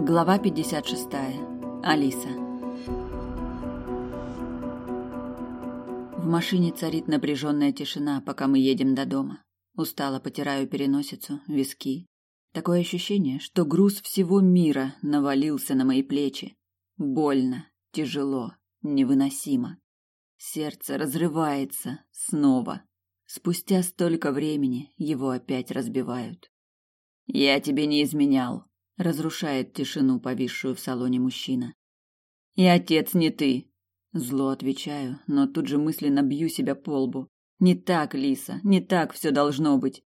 Глава 56. Алиса. В машине царит напряженная тишина, пока мы едем до дома. Устало потираю переносицу, виски. Такое ощущение, что груз всего мира навалился на мои плечи. Больно, тяжело, невыносимо. Сердце разрывается снова. Спустя столько времени его опять разбивают. «Я тебе не изменял», — разрушает тишину, повисшую в салоне мужчина. «И отец не ты», — зло отвечаю, но тут же мысленно бью себя по лбу. «Не так, Лиса, не так все должно быть».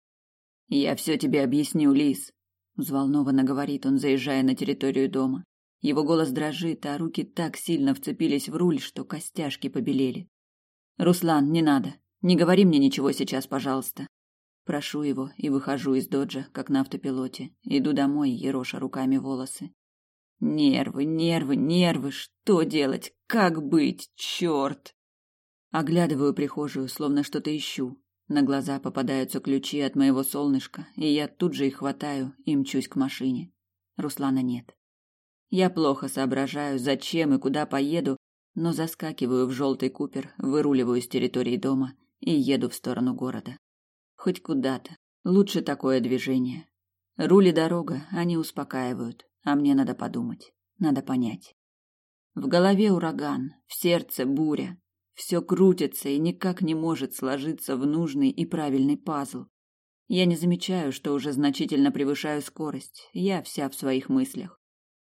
«Я все тебе объясню, Лис», — взволнованно говорит он, заезжая на территорию дома. Его голос дрожит, а руки так сильно вцепились в руль, что костяшки побелели. «Руслан, не надо. Не говори мне ничего сейчас, пожалуйста». Прошу его и выхожу из доджа, как на автопилоте. Иду домой, ероша руками волосы. Нервы, нервы, нервы. Что делать? Как быть? Черт! Оглядываю прихожую, словно что-то ищу. На глаза попадаются ключи от моего солнышка, и я тут же их хватаю и мчусь к машине. Руслана нет. Я плохо соображаю, зачем и куда поеду, но заскакиваю в желтый купер, выруливаю с территории дома и еду в сторону города. Хоть куда-то. Лучше такое движение. Руль и дорога, они успокаивают, а мне надо подумать, надо понять. В голове ураган, в сердце буря. Все крутится и никак не может сложиться в нужный и правильный пазл. Я не замечаю, что уже значительно превышаю скорость. Я вся в своих мыслях.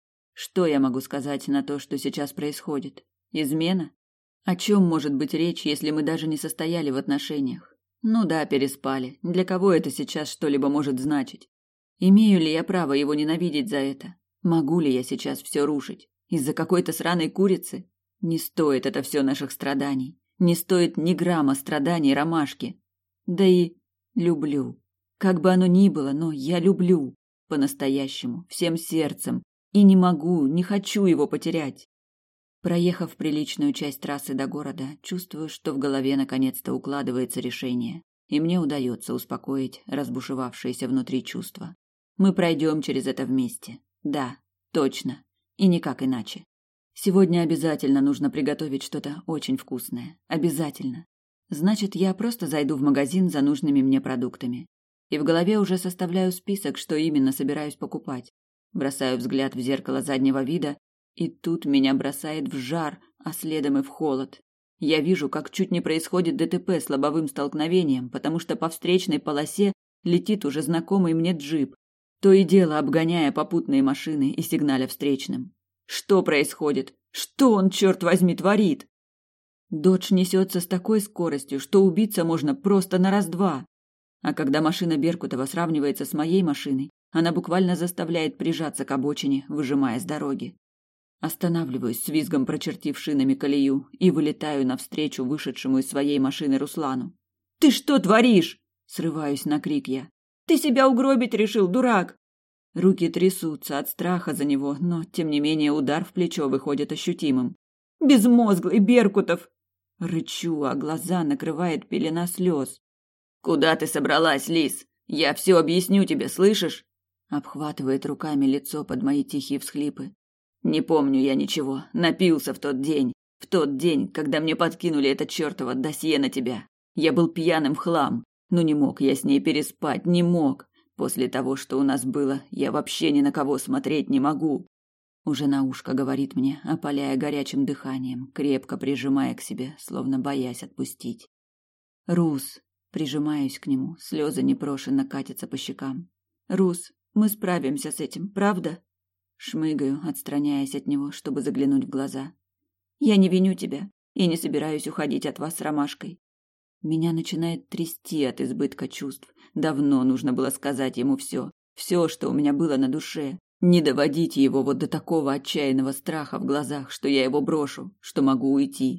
Что я могу сказать на то, что сейчас происходит? Измена? О чем может быть речь, если мы даже не состояли в отношениях? Ну да, переспали. Для кого это сейчас что-либо может значить? Имею ли я право его ненавидеть за это? Могу ли я сейчас все рушить? Из-за какой-то сраной курицы? Не стоит это все наших страданий. Не стоит ни грамма страданий ромашки. Да и люблю. Как бы оно ни было, но я люблю. По-настоящему, всем сердцем. И не могу, не хочу его потерять. Проехав приличную часть трассы до города, чувствую, что в голове наконец-то укладывается решение, и мне удается успокоить разбушевавшиеся внутри чувства. Мы пройдем через это вместе. Да, точно. И никак иначе. Сегодня обязательно нужно приготовить что-то очень вкусное. Обязательно. Значит, я просто зайду в магазин за нужными мне продуктами. И в голове уже составляю список, что именно собираюсь покупать. Бросаю взгляд в зеркало заднего вида, и тут меня бросает в жар, а следом и в холод. Я вижу, как чуть не происходит ДТП с лобовым столкновением, потому что по встречной полосе летит уже знакомый мне джип, то и дело обгоняя попутные машины и сигналя встречным. Что происходит? Что он, черт возьми, творит? Додж несется с такой скоростью, что убиться можно просто на раз-два. А когда машина Беркутова сравнивается с моей машиной, она буквально заставляет прижаться к обочине, выжимая с дороги. Останавливаюсь с визгом, прочертив шинами колею, и вылетаю навстречу вышедшему из своей машины Руслану. «Ты что творишь?» – срываюсь на крик я. «Ты себя угробить решил, дурак!» Руки трясутся от страха за него, но, тем не менее, удар в плечо выходит ощутимым. «Безмозглый Беркутов!» Рычу, а глаза накрывает пелена слез. «Куда ты собралась, Лис? Я все объясню тебе, слышишь?» Обхватывает руками лицо под мои тихие всхлипы. «Не помню я ничего. Напился в тот день. В тот день, когда мне подкинули это чертово досье на тебя. Я был пьяным в хлам. Но не мог я с ней переспать, не мог. После того, что у нас было, я вообще ни на кого смотреть не могу». Уже на ушко говорит мне, опаляя горячим дыханием, крепко прижимая к себе, словно боясь отпустить. «Рус», прижимаюсь к нему, слезы непрошенно катятся по щекам. «Рус, мы справимся с этим, правда?» Шмыгаю, отстраняясь от него, чтобы заглянуть в глаза. «Я не виню тебя и не собираюсь уходить от вас с Ромашкой». Меня начинает трясти от избытка чувств. Давно нужно было сказать ему все, что у меня было на душе. Не доводить его вот до такого отчаянного страха в глазах, что я его брошу, что могу уйти.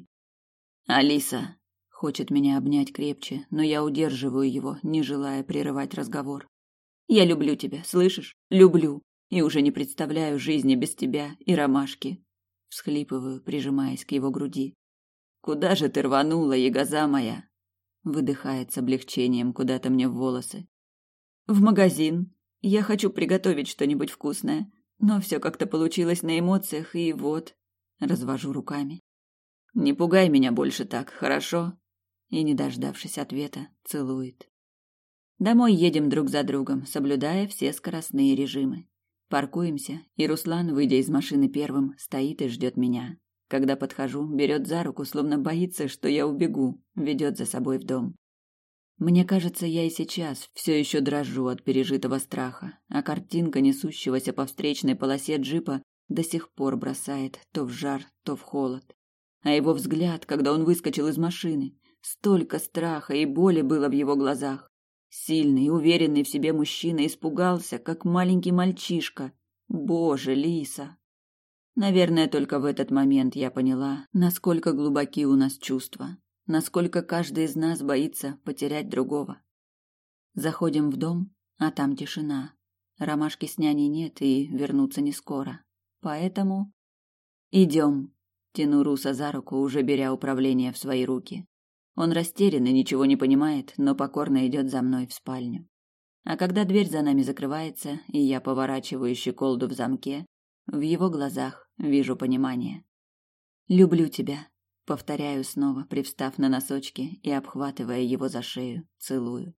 «Алиса!» Хочет меня обнять крепче, но я удерживаю его, не желая прерывать разговор. «Я люблю тебя, слышишь? Люблю. И уже не представляю жизни без тебя и Ромашки». Всхлипываю, прижимаясь к его груди. «Куда же ты рванула, ягоза моя?» Выдыхает с облегчением куда-то мне в волосы. «В магазин. Я хочу приготовить что-нибудь вкусное. Но все как-то получилось на эмоциях, и вот, развожу руками. Не пугай меня больше так, хорошо? И, не дождавшись ответа, целует. Домой едем друг за другом, соблюдая все скоростные режимы. Паркуемся, и Руслан, выйдя из машины первым, стоит и ждет меня. Когда подхожу, берет за руку, словно боится, что я убегу, ведет за собой в дом. Мне кажется, я и сейчас все еще дрожу от пережитого страха, а картинка несущегося по встречной полосе джипа до сих пор бросает то в жар, то в холод. А его взгляд, когда он выскочил из машины, столько страха и боли было в его глазах. Сильный, уверенный в себе мужчина испугался, как маленький мальчишка. Боже, Лиса! Наверное, только в этот момент я поняла, насколько глубоки у нас чувства, насколько каждый из нас боится потерять другого. Заходим в дом, а там тишина. Ромашки с няней нет и вернуться не скоро. Поэтому... Идем. Тяну Руса за руку, уже беря управление в свои руки. Он растерян и ничего не понимает, но покорно идет за мной в спальню. А когда дверь за нами закрывается, и я поворачиваю щеколду в замке, в его глазах вижу понимание. «Люблю тебя», — повторяю снова, привстав на носочки и обхватывая его за шею, целую.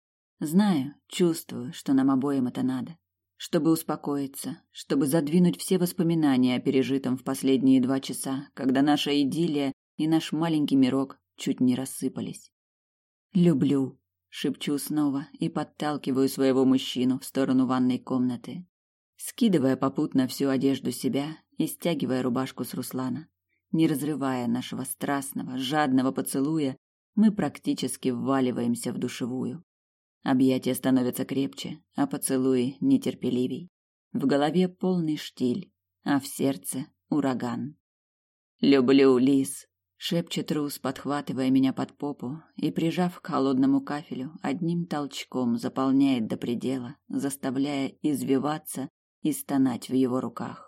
Знаю, чувствую, что нам обоим это надо. Чтобы успокоиться, чтобы задвинуть все воспоминания о пережитом в последние 2 часа, когда наша идиллия и наш маленький мирок чуть не рассыпались. «Люблю», — шепчу снова и подталкиваю своего мужчину в сторону ванной комнаты, скидывая попутно всю одежду себя и стягивая рубашку с Руслана. Не разрывая нашего страстного, жадного поцелуя, мы практически вваливаемся в душевую. Объятия становятся крепче, а поцелуи нетерпеливей. В голове полный штиль, а в сердце ураган. «Люблю, Лис», — шепчет Рус, подхватывая меня под попу и, прижав к холодному кафелю, одним толчком заполняет до предела, заставляя извиваться и стонать в его руках.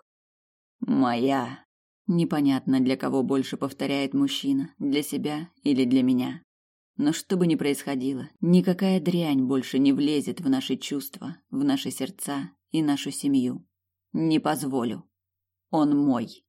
«Моя!» Непонятно, для кого больше повторяет мужчина, для себя или для меня. Но что бы ни происходило, никакая дрянь больше не влезет в наши чувства, в наши сердца и нашу семью. Не позволю. Он мой.